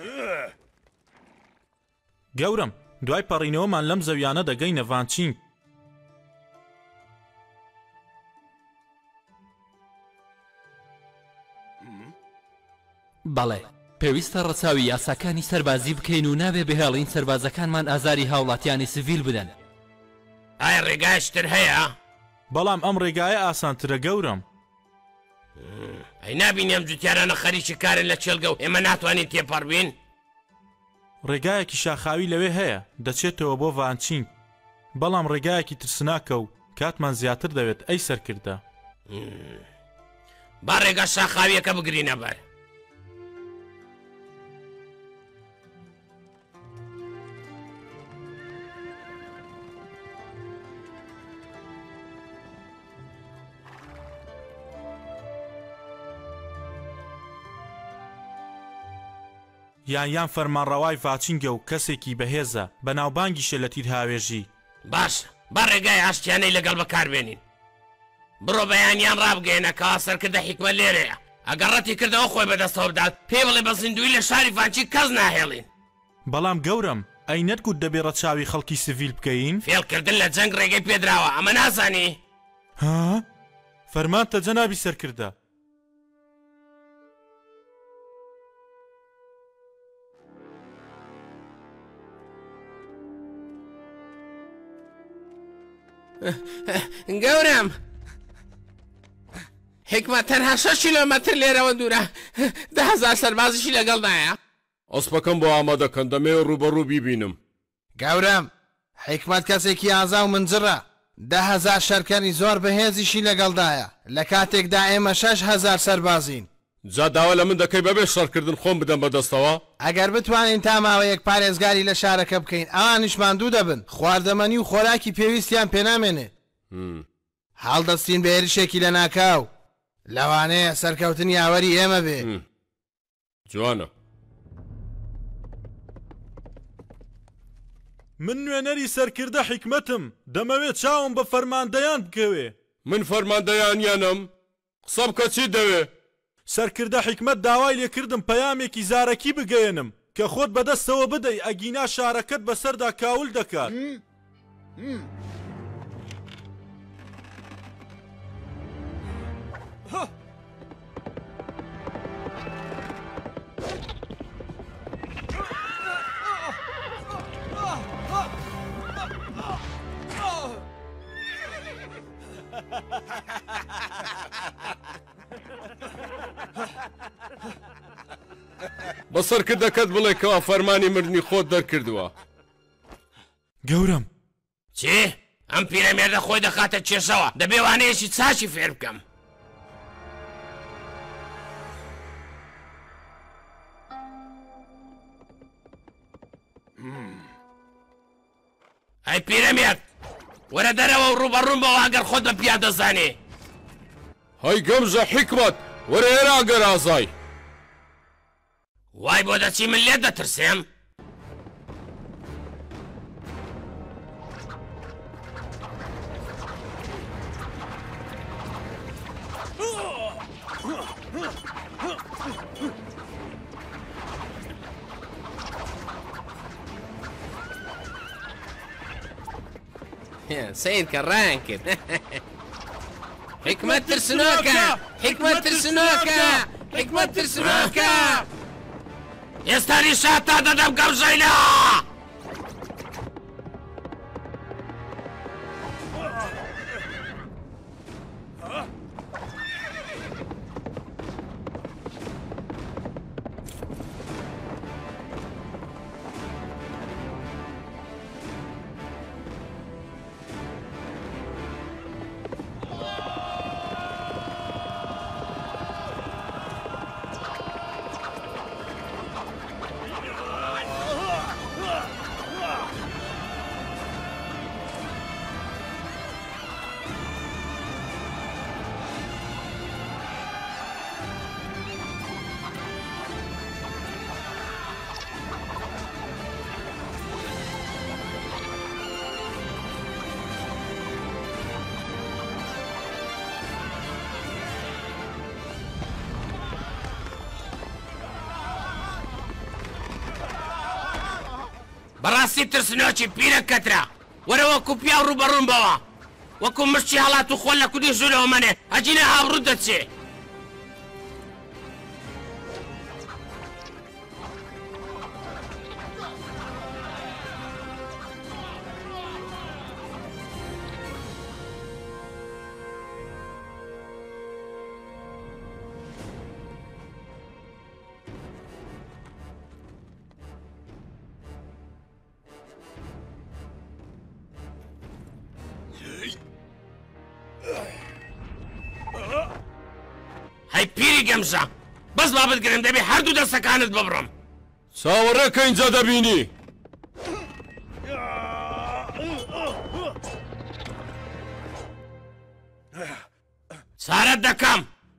گەورم دوای پەڕینەوەمان لەم زەویانە دەگەینە ڤانچینگ. بەڵێ پێویستە ڕەچاوی یاساکانی سەربازی بکەین و نابێ بهێڵین سەربازەکانمان ئازاری هاوڵاتیانی سڤیل بدەن. ئایا ڕێگایشتر هەیە؟ بەڵام ئەم ڕێگایە ئاسانترە گەورم. ئەی نابینی ئەم جوتیارانە خەریکی کارن لە چێلگە و ئێمە ناتوانین تێپەڕبین؟ ڕێگایەکی شاخاوی لەوێ هەیە دەچێتەوە بۆ ڤانچینگ، بەڵام ڕێگایەکی ترسناکە و کاتمان زیاتر دەوێت ئەی سەرکردە. با ڕێگا شاخاویەکە بگرینە بەر. یان فەرمانڕەوای ڤاچینگە و کەسێکی بەهێزە بەناوبانگیشە لە تیر هاوێژی. باش با ڕێگای ئاشتیانەی لەگەڵ بەکاربێنین. بڕۆ بەیانیان ڕابگەێنە کەوا سەرکردە حیکمە لێرەیە. ئەگەر ڕەتی کردەوە خۆی بەدەستەوە بدات پێ بڵێ بە زیندوی لە شاری ڤانچینگ کەس ناهێڵین. بەڵام گەورم ئەی نەتگوت دەبێ ڕەچاوی خەڵکی سڤیل بکەین؟ فێڵکردن لە جەنگ ڕێگەی پێدراوە ئەمە نازانی؟ ها؟ فەرمانتە جەنابی سەرکردە. گەورم حکمت تەنها 6 کیلۆمەتر لێرەوە دوورە، 10,000 سەربازیشی لەگەڵدایە. ئەسپەکەم بۆ ئامادەکەن دەمەوێت ڕوبەڕوو بیبینم. گەورم حکمت کەسێکی ئازا و منجڕە، 10,000 شەرکەری زۆر بەهێزیشی لەگەڵدایە، لە کاتێکدا ئێمە 6,000 سەربازین. جا داوا لە من دەکەی بەبێ شەڕکردن خۆم بدەم بەدەستەوە؟ ئەگەر بتوانین تا ماوەیەک پارێزگاری لە شارەکە بکەین ئەوانیشمان دوو دەبن، خواردەمەنی و خۆراکی پێویستیان پێنامێنێت. هەڵدەستین بە هێرشێکی لە ناکاو، لەوانەیە سەرکەوتنی ئاوەری ئێمە بێ. جوانە. من نوێنەری سەرکردە حیکمەتم، دەمەوێت چاوم بە فەرماندەیان بکەوێ. من فەرماندەیانیانم، قسە بکە چی دەوێ؟ سەرکردە حیکمەت داوای لێکردم پەیامێکی زارەکی بگەێنم کە خۆت بەدەستەوە بدەی ئەگینا شارەکەت بەسەردا کاول دەکات. بە سەرکردەکەت بڵێ کەوا فەرمانی مردنی خۆت دەرکردووە. گەورم چی؟ ئەم پیرەمێردە خۆی دەخاتە کێشەوە، دەبێ وانەیەکی چاچی فێر بکەم. ئەی پیرەمێرد وەرە دەرەوە و ڕوبەڕوون بەوە ئەگەر خۆت بە پیا دەزانێ. هەی گەمژە حیکمەت وەرە ئێرە ئەگەر ئازای. وای بۆ دەچی من لێ دەترسێم؟ سید کە ڕایان کرد. حکمت ترسنۆکە، حکمت ترسنۆکە، حکمت ترسنۆکە. ئێستانی شات تا دەدەم گەمژەینا. بەڕاستی ترسنۆکی پیرە کەترا وەرە وەکو پیا و ڕوبەڕوون بەوە وەکو مشتی هەڵات و خۆل لە کودی ژوورەوە منێ ئەجینە ئابڕوو دەچێ هەی پیری گەمژە بەس بابت گرم دەبێ هەردوو دەستەکانت ببڕم چاوەڕێکە اینجا دەبینی چارەت دەکەم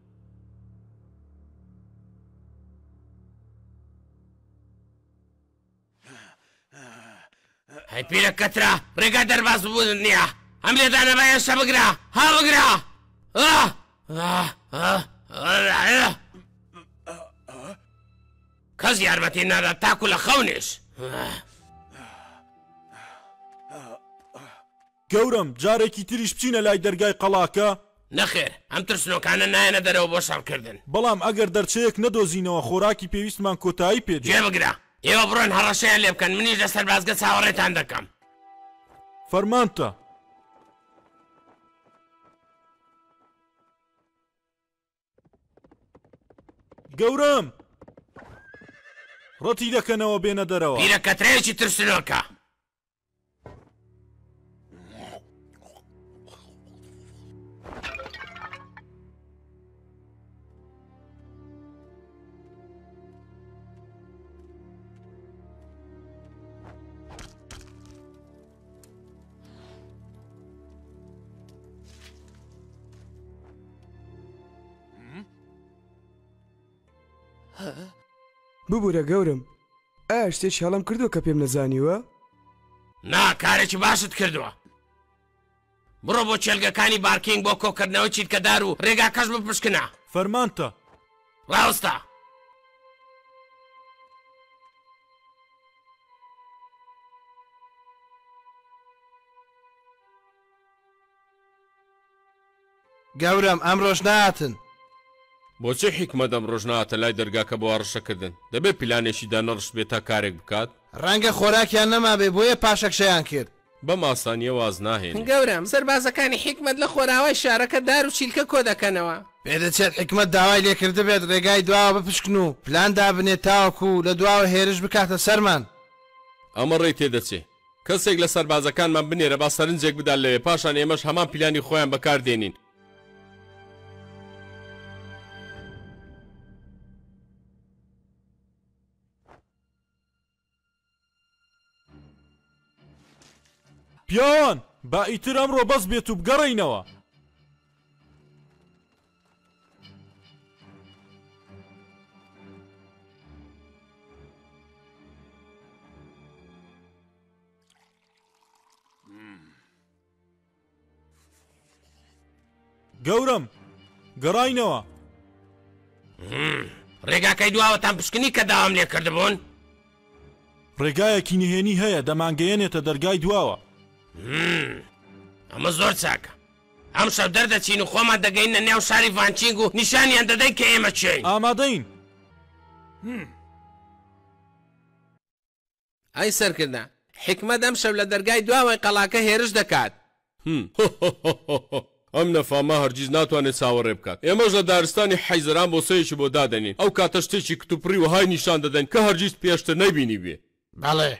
هەی پیرە کەترا ڕێگا دەرباز بوون نییە ئەم لێدانە بەیەشە بگرە ها بگرە کەس یارمەتی نادا تاکو لە خەونێش گەورم جارێکی تریش بچینە لای دەرگای قەڵاکە نەخێر ئەم ترسنۆکانە نایەنە دەرەوە بۆ شەڕکردن بەڵام ئەگەر دەرچەیەک نەدۆزینەوە خۆراکی پێویستمان کۆتایی پێدێ گوێ بگرە ئێوە بڕۆن هەڕەشەیان لێ بکەن منیش لەسەر بازگە چاوەڕێتان دەکەم فەرمانتە گەورم ڕەتی دەکەنەوە بێنە دەرەوە پیرە کەترەیەکی ترسنۆکە ببوورە گەورم ئایا شتێکی هەڵام کردووە کە پێم نەزانیوە؟ نا کارێکی باشت کردووە بڕۆ بۆ چێلگەکانی بارکینگ بۆ کۆکردنەوە چیتکەدار و ڕێگاکەش بپشکنە فەرمانتە ڕاوستە گەورم ئەم ڕۆژ ناتن بۆچی حکمت ئەم ڕۆژ ناتە لای دەرگاکە بۆ ڕشەکردن دەبێت پلانێکیدا نەڕشت بێت تا کارێک بکات ڕەنگە خۆراکیان نەما بێ بۆیە پاشەکشەیان کرد بەم ئاسانیە واز ناهێنێ گەورم سەربازەکانی حکمت لە خۆراوای شارەکە دار و چیلکە کۆ دەکەنەوە پێدەچێت حکمت داوای لێکرد بێت ڕێگای دواوە بپشکن و پلان دابنێت تاوەکو لە دواوە هێرش بکاتە سەرمان ئەمە ڕێی تێدەچێ کەسێک لە سەربازەکانمان بنێرە با سەرنجێک بدات لەوێ پاشان ئێمەش هەمان پلانی خۆیان بەکاردێنین پیاوان با ئیتر ئەمڕۆ بەس بێت و بگەڕێینەوە گەورم گەڕاینەوە ڕێگاکەی دواوەتان پشکنی کە داوام لێ کردبوون ڕێگایەکی نهێنی هەیە دەمانگەیەنێتە دەرگای دواوە ئەمە زۆر چاکە ئەم شەو دەردەچین و خۆمان دەگەینە نێو شاری ڤانچینگ و نیشانیان دەدەین کە ئێمە چین ئامادەین ئای سەرکردە حکمت ئەم شەو لە دەرگای دواوای قەڵاکە هێرش دەکات ئەم نەفامە هەرگیز ناتوانێت چاوەڕێ بکات ئێمەش لە دارستانی حەیزران بۆ سەیەکی بۆ دادەنین ئەو کاتە شتێکی کتوپڕی و های نیشان دەدەین کە هەرگیز پێشتر نەیبینی بێ بەڵێ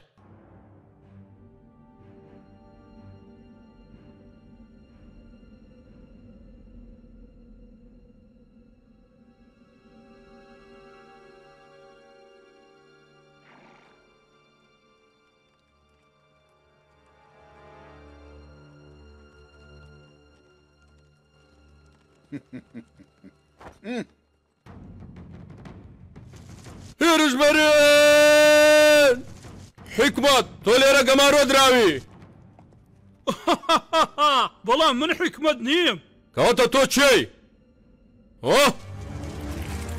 هێرشبەرن حکمت تۆ لێرە گەمارۆ دراوی بەڵام من حکمت نیم کەواتە تۆ چێی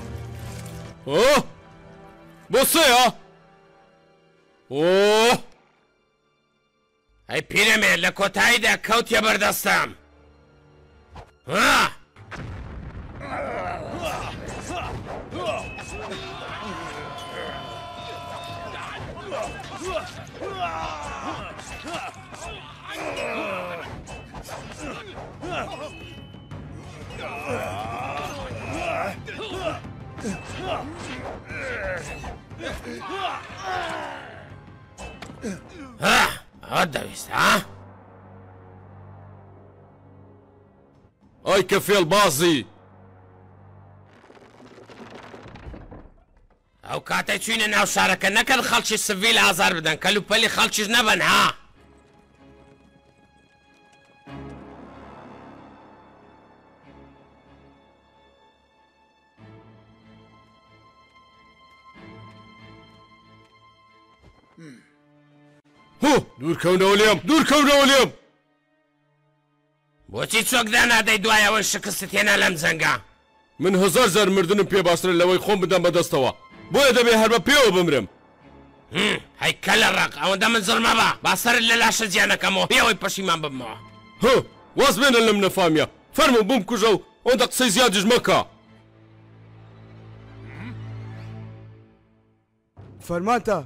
بۆ سێە ئەی پیرەمێ لە کۆتاییدا کەوتیە بەردەستم ئەوە دەویست ها؟ ئای کە فێڵ بازی ئەو کاتە چوینە ناو شارەکە نەکەن خەڵکی سڤیل ئازار بدەن کەلوپەلی خەڵکیش نەبن ها؟ دوورکەونەوە لێم دوورکەونەوە لێم بۆچی چۆکدا نادەی دوایەوەی شکست هێنا لەم جەنگە من هزار زار مردنم پێ باشترە لەوەی خۆم بدەم بەدەستەوە بۆیە دەبێ هەر بە پێوە بمرم هەی کە لە ڕق ئەوەندە من زڵمە بە باسەرت لە لاشە جیانەکەمەوە پێوەی پەشیمان ببمەوە واز بێنە لەم نەفامیە فەرمو بم کوژە و ئەوەندە قسەی زیادیش مەکە فەرمانتە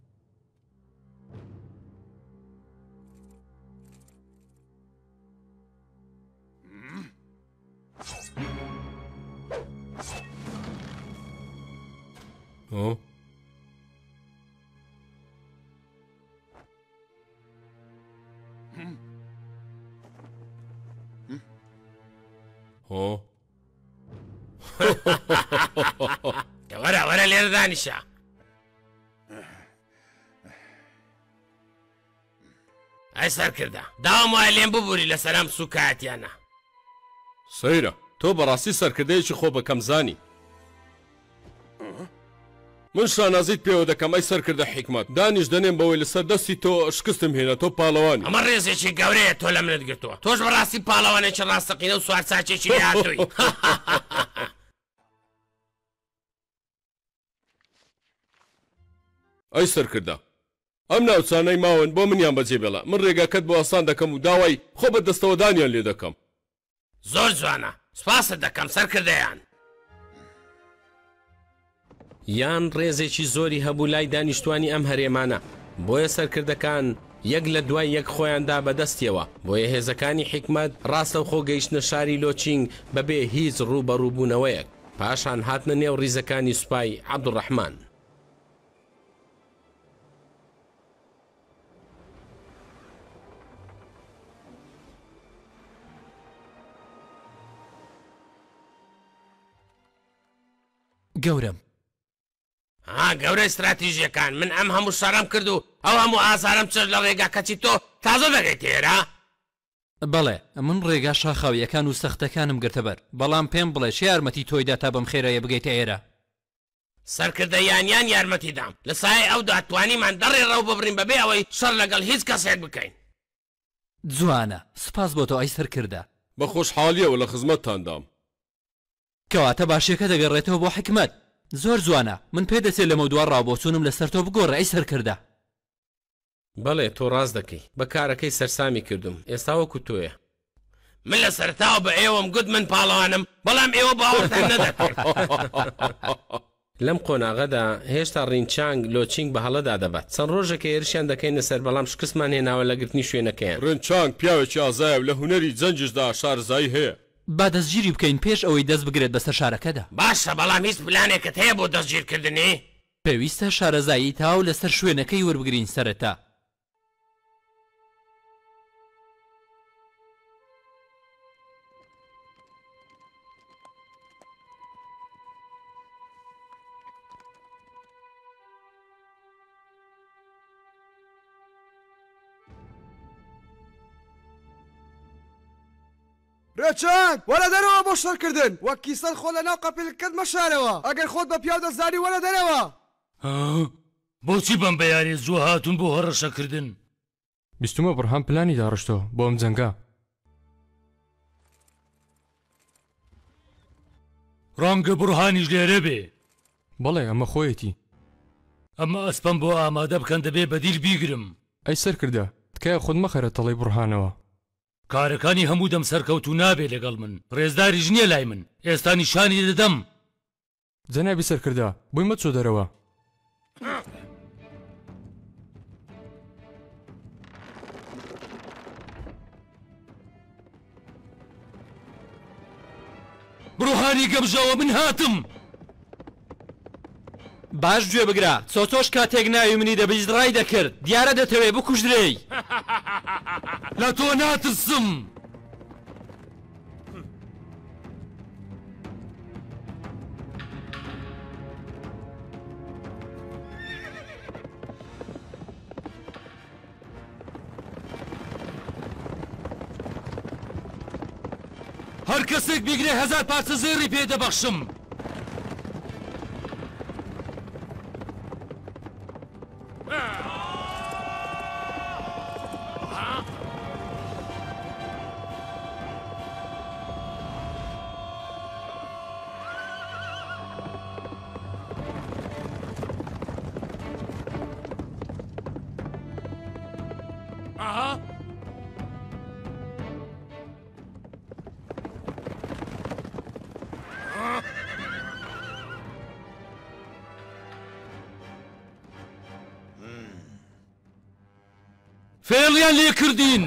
وەرە وەرە لێرە دانیشە ئەی سەرکردە داوام وایە لێم ببووری لە سەرام سوکایەتیانە سەیرە تۆ بەڕاستی سەرکردەیەکی خۆ بەکەم زانی من شانازیت پێوە دەکەم ئەی سەرکردە حیکمەت دانیش دەنێم بەوەی لەسەر دەستی تۆ شکستم هێنا تۆ پاڵەوانی ئەمە ڕێزێکی گەورەیە تۆ لە منت گرتووە تۆش بەڕاستی پاڵەوانێکی ڕاستەقینە و سوارچاکێکی هاتووی ئەی سەرکردە ئەم ناوچانەی ماون بۆ منیان بەجێ بێڵە من ڕێگاکەت بۆ ئاسان دەکەم و داوای خۆ بە دەستەوەدانیان لێ دەکەم زۆر جوانە سپاست دەکەم سەرکردەیان یان ڕێزێکی زۆری هەبوو لای دانیشتوانی ئەم هەرێمانە بۆیە سەرکردەکان یەک لە دوای یەک خۆیاندا بەدەستیەوە بۆیە هێزەکانی حیکمەت ڕاستە و خۆ گەیشتنە شاری لۆچینگ بەبێ هیچ ڕوبەڕووبوونەوەیەک پاشان هاتنە نێو ڕیزەکانی سوپای عەبدوڕەحمان گەورم گەورە استراتیژیەکان من ئەم هەموو شەڕەم کرد و ئەو هەموو ئازارم چرد لە ڕێگا کەچی تۆ تازە دەگەیت تێرە بەڵێ من ڕێگا شاخاویەکان و سەختەکانم گرتەبەر بەڵام پێم بڵێ چه یارمەتی تۆیدا تا بەم خێرەیە بگەیتە ئێرە سەرکردە یانیان یارمەتی دام لە سایە ئەو داتوانیمان دەڕێ ڕەو ببڕین بەبێ ئەوەی شەڕ لەگەڵ هیچ کەسێک بکەین جوانە سپاس بۆ تۆ ئەی سەرکردە بە خۆشحالیەوە لە خزمەتتاندام کەواتە باشیەکە دەگەڕێتەوە بۆ حکمت زۆر جوانە من پێدەچێت لەمە دووار ڕابۆچوونم لەسەر تۆ بگۆڕە ئەی سەرکردە بەڵێ تۆ ڕاست دەکەی بە کارەکەی سەرسامی کردم ئێستا وەکو تۆیە من لە سەرتاوە بە ئێوەم گوت من پاڵەوانم بەڵام ئێوە باوەڕتان نەدەکرد لەم قۆناغەدا هێشتا ڕینچانگ لۆچینگ بە هەڵەدا دەبات چەند ڕۆژێکە هێرشیان دەکەینە سەر بەڵام شکستمان هێناوە لە گرتنی شوێنەکەیان ڕینچانگ پیاوێکی ئازایە و لە هونەری جەنجشدا شارزایی هەیە با دەستگیری بکەین پێش ئەوەی دەست بگرێت بەسەر شارەکەدا باشە بەڵام هیچ پلانێکت هەیە بۆ دەستگیرکردنی پێویستە شارەزایی تاو لەسەر شوێنەکەی وەربگرین سەرەتا ڕێچانگ وەرە دەرەوە بۆ شەڕکردن وەک کیسەر خۆ لە ناو قەپیلەکەت مەشارەوە ئەگەر خۆت بە پیاو دەزانی وەرە دەرەوە بۆچی بەم بەیانی زوو هاتون بۆ هەڕەشەکردن بیستمە بڕهام پلانی داڕشتەوە بۆ ئەم جەنگە ڕەنگە بڕهانیش لێرە بێ بەڵێ ئەمە خۆیەتی ئەمە ئەسپەم بۆ ئامادە بکەن دەبێ بەدیل بیگرم ئەی سەرکردە تکایە خۆت مەخەرە تەڵی بڕهانەوە کارەکانی هەموو دەم سەرکەوتو نابێ لەگەڵ من ڕێزداریش نییە لای من ئێستا نیشانی دەدەم جەنابی سەرکردا بووی مەچۆ دەرەوە بڕۆهانی گەمژەوە من هاتم باش گوێ بگرە چۆچۆش کاتێک ناوی منی دەبیست ڕای دەکرد دیارە دەتەوێ بکوژدرێی لە تۆ ناترسم هەر کەسێک بیگرێ 1000 پارچە زێڕی پێ دەبەخشم فێڵیان لێ کردین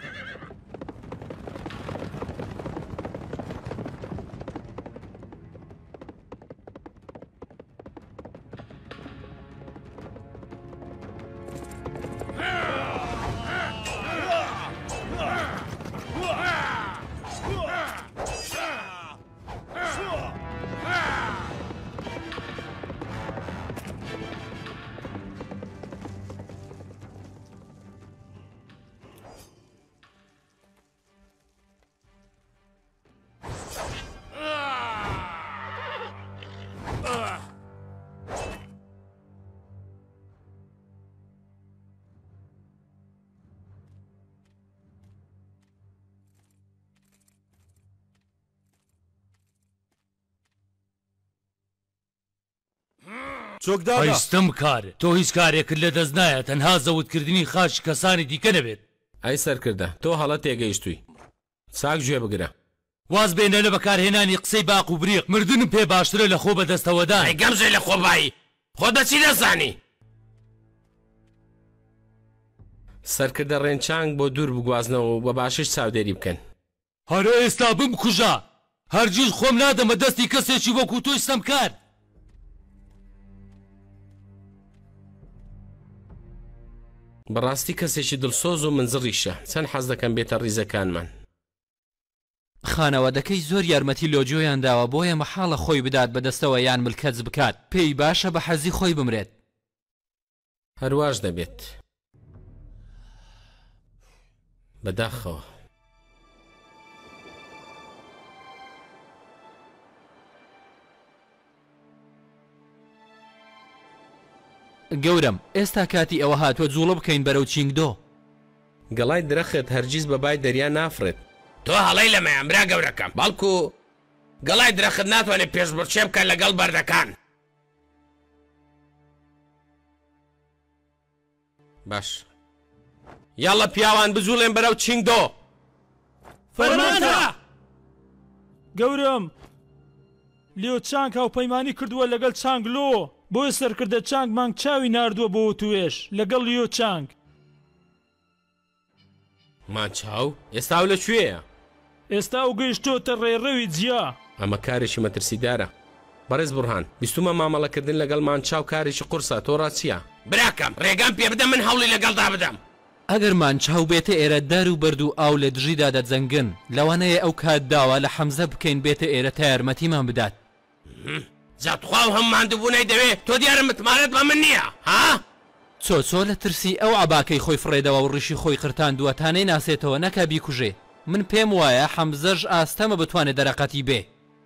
هەیستم کارە تۆ هیچ کارێکرد لە دەست نایە تەنها زەوتکردنی خاش کەسانی دیکە نەبێت ئەی سەرکردە تۆ هەڵە تێگەیشتووی چاک گوێ بگرە واز بێنە لە بەکارهێنانی قسەی باق و بریق مردنم پێ باشترە لە خۆ بەدەستەوەدان ئەی گەمژەی لە خۆبایی خۆ دەچی دەزانی سەرکردە ڕێنچانگ بۆ دوور بگوازنەوە و بە باشش چاودێری بکەن هەرە ئێستا بمکوژە هەرگیز خۆم نادەمە دەستی کەسێکی وەکو تۆی سەمکار بەڕاستی کەسێکی دڵسۆز و منزڕیشە چەند حەز دەکەم بێتە ڕیزەکانمان خانەوەدەکەی زۆر یارمەتی لۆجۆیان داوە بۆیە مەحاڵە خۆی بدات بەدەستەوە یان ملکەت بکات پێی باشە بە حەزی خۆی بمرێت هەرواش دەبێت بەداخەوە گەورم ئێستا کاتی ئەوە هاتووە جوڵە بکەین بەرەو چینگدۆ گەڵای درەخت هەرگیز بەبای دەریا نافرێت تۆ هەڵەی لە مەیانبرا گەورەکەم بەڵکو گەڵای درەخت ناتوانێت پێشبڕچێ بکەن لەگەڵ بەردەکان باش یاڵە پیاوان بجوڵێن بەرەو چینگدۆ فەرمانە گەورم لیۆ چانگ هاوپەیمانی کردووە لەگەڵ چانگلۆ بۆیە سەرکردە چانگ مانگ چاوی ناردووە بۆ توێش لەگەڵ لیۆ چانگ ماچاو ئێستا و لەکوێیە ئێستا و گەیشتۆتە ڕێڕەوی جیا ئەمە کارێکی مەترسیدارە بەڕێز بورهان بیستمە مامەڵەکردن لەگەڵ مانچاو کارێکی قورسە تۆ ڕاستیە براکەم ڕێگەم پێ بدە من هەوڵی لەگەڵدا بدەم ئەگەر مانچاو بێتە ئێرە دار و بەرد و ئاو لە دژیدا دەجەنگن لەوانەیە ئەو کات داوا لە حەمزە بکەین بێتە ئێرە تا یارمەتیمان بدات جاتخوا و هەم ماندووبوونەی دەوێت تۆ دیارە متمانەت بە من نییە ها چۆچۆ لە ترسی ئەو عباکەی خۆی فڕێدەوە و ڕیشی خۆی قرتاندووە تانەی ناسێتەوە نەکا بیکوژێ من پێم وایە حەمزەش ئاستەمە بتوانێت دەرەقەتی بێ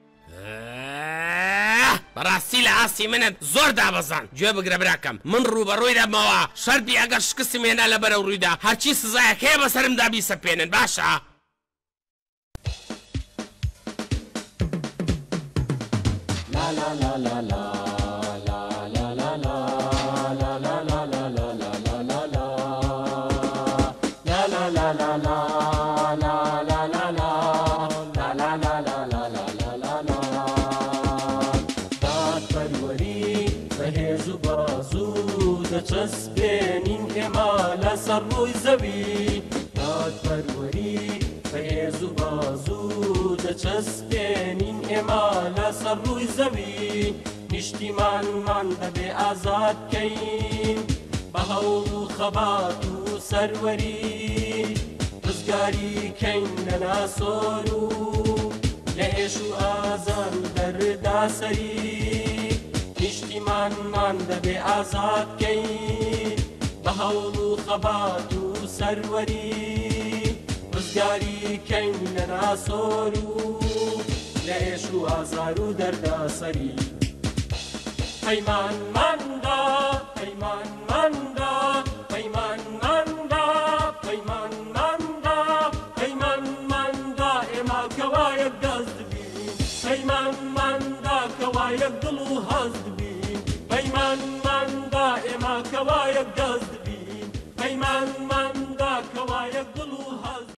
بەڕاستی لە ئاستی منت زۆر دابەزان گوێ بگرە براکەم من ڕوبەڕووی دەمەوە شەربی ئەگەر شکستی مێنا لە بەرەو ڕوویدا هەرچی سزایەک هەیە بەسەرمدا بیسەپێنن باشە سەر ڕووی زەوی دادپەروەری بەهێز و بازوو دەچەسپێنین ئێمە لە سەر ڕووی زەوی نیشتیمانمان دەبێ ئازاد بکەین بە هەوڵ و خەبات و سەروەری ڕزگاری کەین لە ناسۆر و لە هێش و ئازار و دەردا سەری نیشتیمانمان دەبێ ئازاد بکەین بە هەوڵ و خەبات و سەروەری ڕزگاری کەین لە ناسۆر و لە هێش و ئازار و دەردا سەری پەیمانماندا پەیمانماندا پەیمانماندا پەیمانماندا پەیمانماندا ئێمە کەوا یەک دەست بین پەیمانماندا کەوا یەک دڵ و هەست بین پەیمانماندا ئێمە کەوا یەک دەست